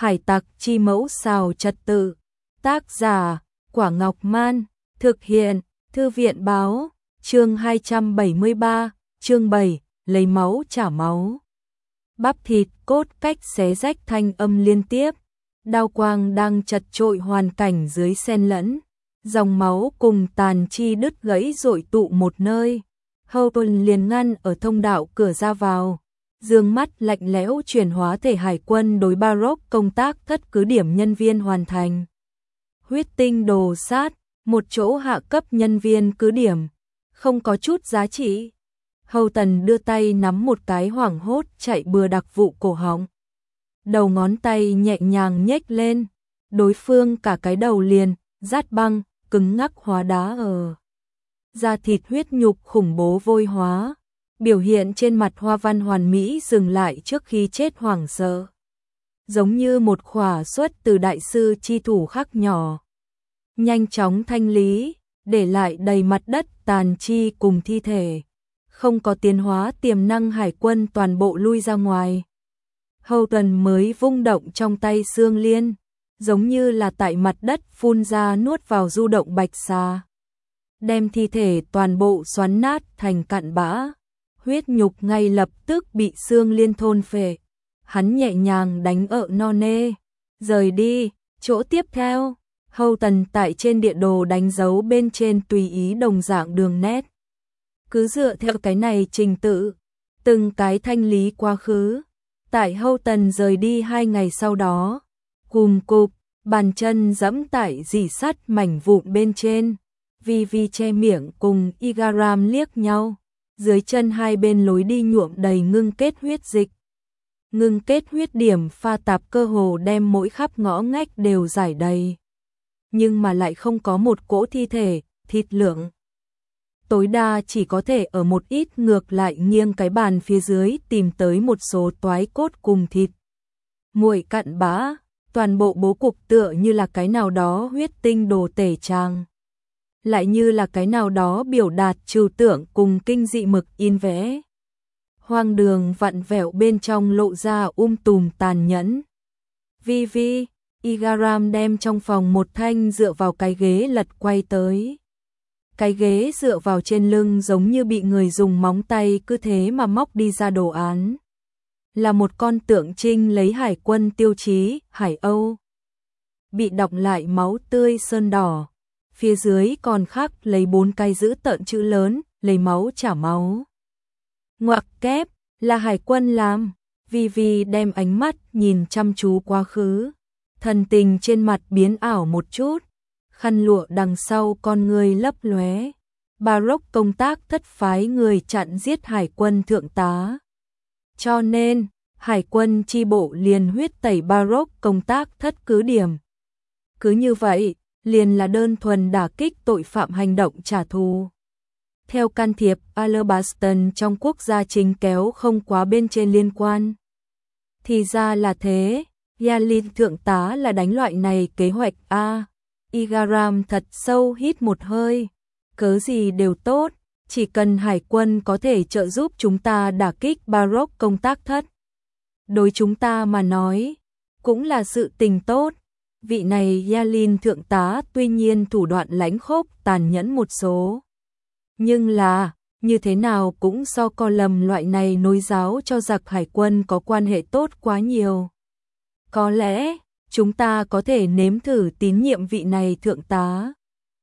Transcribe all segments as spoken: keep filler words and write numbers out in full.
Hải tặc chi mẫu xào trật tự. Tác giả, Quả Ngọc Man. Thực hiện, Thư viện báo. Chương hai trăm bảy mươi ba, chương bảy, lấy máu trả máu. Bắp thịt cốt cách xé rách thanh âm liên tiếp. Đao quang đang chật trội hoàn cảnh dưới xen lẫn. Dòng máu cùng tàn chi đứt gãy dội tụ một nơi. Houghton liền ngăn ở thông đạo cửa ra vào. Dương mắt lạnh lẽo chuyển hóa thể hải quân đối Baroque công tác thất cứ điểm nhân viên hoàn thành. Huyết tinh đồ sát, một chỗ hạ cấp nhân viên cứ điểm, không có chút giá trị. Houghton đưa tay nắm một cái hoảng hốt chạy bừa đặc vụ cổ họng. Đầu ngón tay nhẹ nhàng nhếch lên, đối phương cả cái đầu liền, rát băng, cứng ngắc hóa đá ở. Da thịt huyết nhục khủng bố vôi hóa, biểu hiện trên mặt hoa văn hoàn mỹ dừng lại trước khi chết hoảng sợ. Giống như một khỏa xuất từ đại sư chi thủ khắc nhỏ. Nhanh chóng thanh lý, để lại đầy mặt đất tàn chi cùng thi thể. Không có tiến hóa tiềm năng hải quân toàn bộ lui ra ngoài. Houghton mới vung động trong tay xương liên, giống như là tại mặt đất phun ra nuốt vào du động bạch xà. Đem thi thể toàn bộ xoắn nát thành cặn bã. Huyết nhục ngay lập tức bị xương liên thôn phệ. Hắn nhẹ nhàng đánh ợ no nê. Rời đi, chỗ tiếp theo. Houghton tại trên địa đồ đánh dấu bên trên tùy ý đồng dạng đường nét. Cứ dựa theo cái này trình tự, từng cái thanh lý quá khứ. Tại Houghton rời đi hai ngày sau đó, cùm cụp, bàn chân giẫm tại rỉ sắt mảnh vụn bên trên. Vi Vi che miệng cùng Igaram liếc nhau. Dưới chân hai bên lối đi nhuộm đầy ngưng kết huyết dịch. Ngưng kết huyết điểm pha tạp cơ hồ đem mỗi khắp ngõ ngách đều giải đầy. Nhưng mà lại không có một cỗ thi thể, thịt lượng. Tối đa chỉ có thể ở một ít ngược lại nghiêng cái bàn phía dưới tìm tới một số toái cốt cùng thịt. Muội cặn bã, toàn bộ bố cục tựa như là cái nào đó huyết tinh đồ tể trang. Lại như là cái nào đó biểu đạt trừu tượng cùng kinh dị mực in vẽ. Hoang đường vặn vẹo bên trong lộ ra um tùm tàn nhẫn. Vi Vi, Igaram đem trong phòng một thanh dựa vào cái ghế lật quay tới. Cái ghế dựa vào trên lưng giống như bị người dùng móng tay cứ thế mà móc đi ra đồ án. Là một con tượng trưng lấy hải quân tiêu chí, Hải Âu. Bị đọng lại máu tươi sơn đỏ. Phía dưới còn khắc lấy bốn cái dữ tợn chữ lớn, lấy máu trả máu. Ngoặc kép, là hải quân làm. Vi Vi đem ánh mắt nhìn chăm chú quá khứ. Thần tình trên mặt biến ảo một chút. Khăn lụa đằng sau con người lấp lóe. Baroque công tác thất phái người chặn giết hải quân thượng tá. Cho nên, hải quân chi bộ liền huyết tẩy Baroque công tác thất cứ điểm. Cứ như vậy, liền là đơn thuần đả kích tội phạm hành động trả thù. Theo can thiệp, Alabaston trong quốc gia chính kéo không quá bên trên liên quan. Thì ra là thế, Yalin thượng tá là đánh loại này kế hoạch A. Igaram thật sâu hít một hơi. Cớ gì đều tốt, chỉ cần hải quân có thể trợ giúp chúng ta đả kích Baroque công tác thất. Đối chúng ta mà nói, cũng là sự tình tốt. Vị này Yalin thượng tá tuy nhiên thủ đoạn lãnh khốc tàn nhẫn một số. Nhưng là, như thế nào cũng so co lầm loại này nối giáo cho giặc hải quân có quan hệ tốt quá nhiều. Có lẽ, chúng ta có thể nếm thử tín nhiệm vị này thượng tá.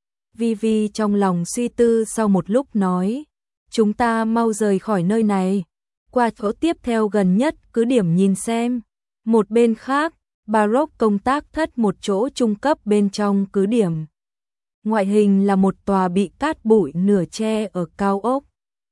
Vi Vi trong lòng suy tư sau một lúc nói, chúng ta mau rời khỏi nơi này. Qua chỗ tiếp theo gần nhất cứ điểm nhìn xem. Một bên khác, Baroque công tác thất một chỗ trung cấp bên trong cứ điểm. Ngoại hình là một tòa bị cát bụi nửa che ở cao ốc.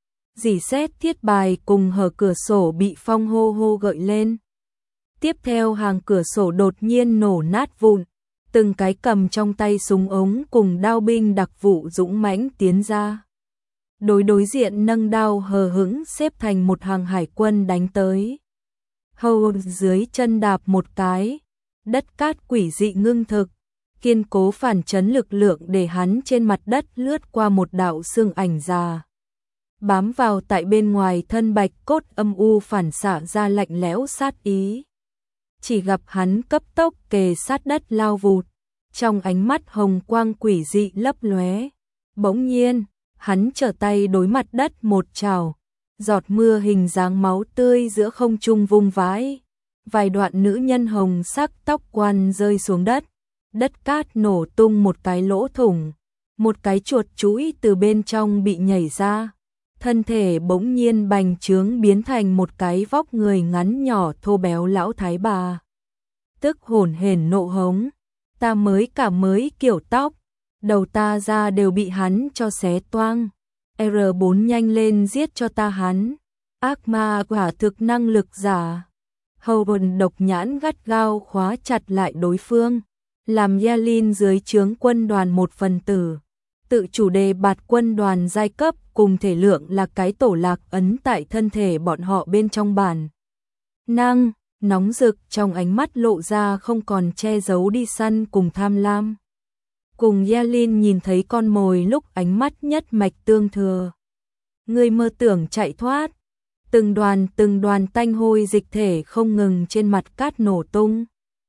Rỉ sét thiết bài cùng hở cửa sổ bị phong hô hô gợi lên. Tiếp theo hàng cửa sổ đột nhiên nổ nát vụn. Từng cái cầm trong tay súng ống cùng đao binh đặc vụ dũng mãnh tiến ra. Đối đối diện nâng đao hờ hững xếp thành một hàng hải quân đánh tới. Hầu dưới chân đạp một cái. Đất cát quỷ dị ngưng thực, kiên cố phản chấn lực lượng để hắn trên mặt đất lướt qua một đạo xương ảnh già. Bám vào tại bên ngoài thân bạch cốt âm u phản xạ ra lạnh lẽo sát ý. chỉ gặp hắn cấp tốc kề sát đất lao vụt, trong ánh mắt hồng quang quỷ dị lấp lóe. Bỗng nhiên, hắn trở tay đối mặt đất một trảo, giọt mưa hình dáng máu tươi giữa không trung vung vãi, vài đoạn nữ nhân hồng sắc tóc quăn rơi xuống đất, đất cát nổ tung một cái lỗ thủng, một cái chuột chũi từ bên trong bị nhảy ra, thân thể bỗng nhiên bành trướng biến thành một cái vóc người ngắn nhỏ thô béo lão thái bà. Tức hổn hển nộ hống, ta mới cả mới kiểu tóc, đầu ta ra đều bị hắn cho xé toang. R bốn nhanh lên giết cho ta hắn, ác ma quả thực năng lực giả. Hogan độc nhãn gắt gao khóa chặt lại đối phương, làm Yalin dưới trướng quân đoàn một phần tử, tự chủ đề bạt quân đoàn giai cấp cùng thể lượng là cái tổ lạc ấn tại thân thể bọn họ bên trong bản năng, nóng rực trong ánh mắt lộ ra không còn che giấu đi săn cùng tham lam. Cùng Yalin nhìn thấy con mồi lúc ánh mắt nhất mạch tương thừa. Người mơ tưởng chạy thoát, từng đoàn từng đoàn tanh hôi dịch thể không ngừng trên mặt cát nổ tung.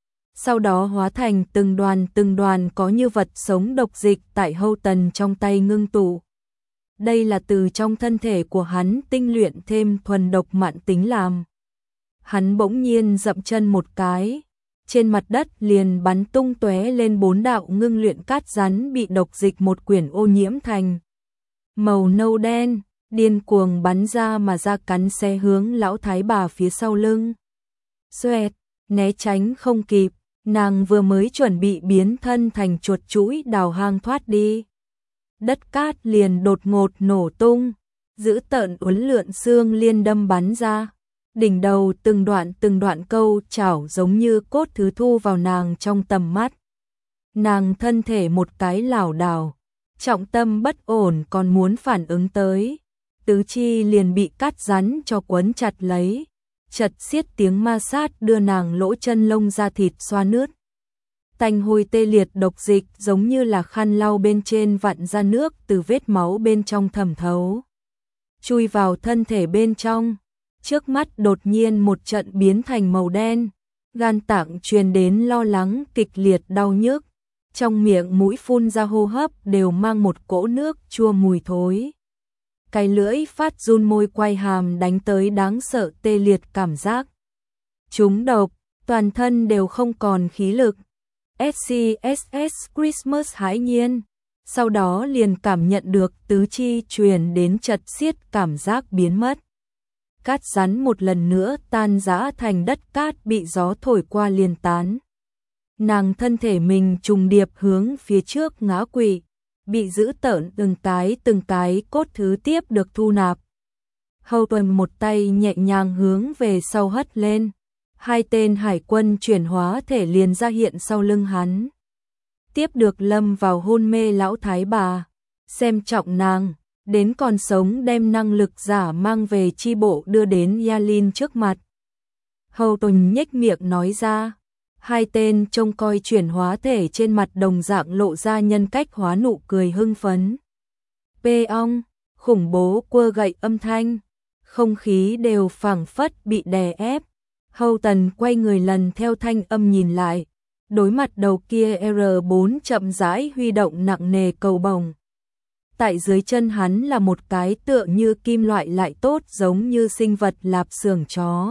Sau đó hóa thành từng đoàn từng đoàn có như vật sống độc dịch tại hâu tần trong tay ngưng tụ. Đây là từ trong thân thể của hắn tinh luyện thêm thuần độc mạn tính làm. Hắn bỗng nhiên dậm chân một cái, trên mặt đất liền bắn tung tóe lên bốn đạo ngưng luyện cát rắn bị độc dịch một quyển ô nhiễm thành màu nâu đen, điên cuồng bắn ra mà ra cắn xé hướng lão thái bà phía sau lưng. Xoẹt, né tránh không kịp, nàng vừa mới chuẩn bị biến thân thành chuột chũi đào hang thoát đi. Đất cát liền đột ngột nổ tung, dữ tợn uốn lượn xương liên đâm bắn ra. Đỉnh đầu từng đoạn từng đoạn câu chảo giống như cốt thứ thu vào nàng trong tầm mắt. Nàng thân thể một cái lảo đảo, trọng tâm bất ổn còn muốn phản ứng tới. Tứ chi liền bị cát rắn cho quấn chặt lấy, chật xiết tiếng ma sát đưa nàng lỗ chân lông da thịt xoa nứt. Tanh hôi tê liệt độc dịch giống như là khăn lau bên trên vặn ra nước từ vết máu bên trong thẩm thấu, chui vào thân thể bên trong. Trước mắt đột nhiên một trận biến thành màu đen, gan tạng truyền đến lo lắng kịch liệt đau nhức, trong miệng mũi phun ra hô hấp đều mang một cỗ nước chua mùi thối. Cái lưỡi phát run môi quay hàm đánh tới đáng sợ tê liệt cảm giác. Trúng độc, toàn thân đều không còn khí lực. ét xê ét ét Christmas hãi nhiên, sau đó liền cảm nhận được tứ chi truyền đến chật xiết cảm giác biến mất. Cát rắn một lần nữa tan rã thành đất cát bị gió thổi qua liền tán. Nàng thân thể mình trùng điệp hướng phía trước ngã quỵ, bị giữ tợn từng cái từng cái cốt thứ tiếp được thu nạp. Hầu Tuần một tay nhẹ nhàng hướng về sau hất lên, hai tên hải quân chuyển hóa thể liền ra hiện sau lưng hắn. Tiếp được lâm vào hôn mê lão thái bà, xem trọng nàng, đến còn sống đem năng lực giả mang về chi bộ đưa đến Yalin trước mặt. Hầu Tuần nhếch miệng nói ra, hai tên trông coi chuyển hóa thể trên mặt đồng dạng lộ ra nhân cách hóa nụ cười hưng phấn. Pê ong, khủng bố quơ gậy âm thanh, không khí đều phảng phất bị đè ép. Hầu Tần quay người lần theo thanh âm nhìn lại, đối mặt đầu kia R bốn chậm rãi huy động nặng nề cầu bồng. Tại dưới chân hắn là một cái tựa như kim loại lại tốt giống như sinh vật lạp xưởng chó.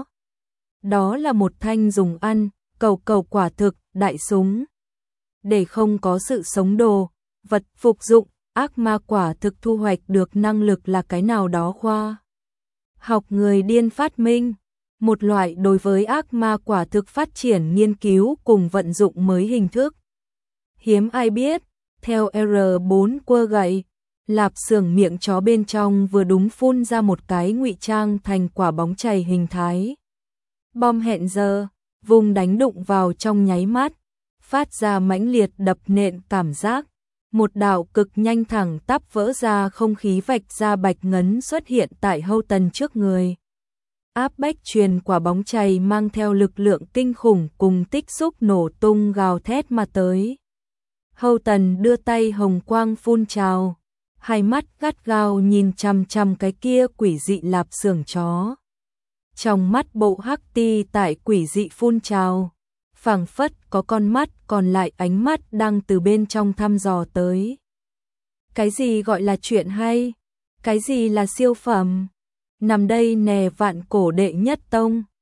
Đó là một thanh dùng ăn, cầu cầu quả thực, đại súng. Để không có sự sống đồ, vật phục dụng, ác ma quả thực thu hoạch được năng lực là cái nào đó khoa. Học người điên phát minh, một loại đối với ác ma quả thực phát triển nghiên cứu cùng vận dụng mới hình thức. Hiếm ai biết, theo R bốn quơ gậy, lạp xưởng miệng chó bên trong vừa đúng phun ra một cái ngụy trang thành quả bóng chày hình thái. Bom hẹn giờ, vùng đánh đụng vào trong nháy mắt, phát ra mãnh liệt đập nện cảm giác. Một đạo cực nhanh thẳng tắp vỡ ra không khí vạch ra bạch ngấn xuất hiện tại Hầu Tần trước người. Áp bách truyền quả bóng chày mang theo lực lượng kinh khủng cùng tích xúc nổ tung gào thét mà tới. Hầu Tần đưa tay hồng quang phun trào, hai mắt gắt gao nhìn chằm chằm cái kia quỷ dị lạp xưởng chó. Trong mắt bộ hắc ti tại quỷ dị phun trào, phảng phất có con mắt còn lại ánh mắt đang từ bên trong thăm dò tới. Cái gì gọi là chuyện hay? Cái gì là siêu phẩm? Nằm đây nè vạn cổ đệ nhất tông.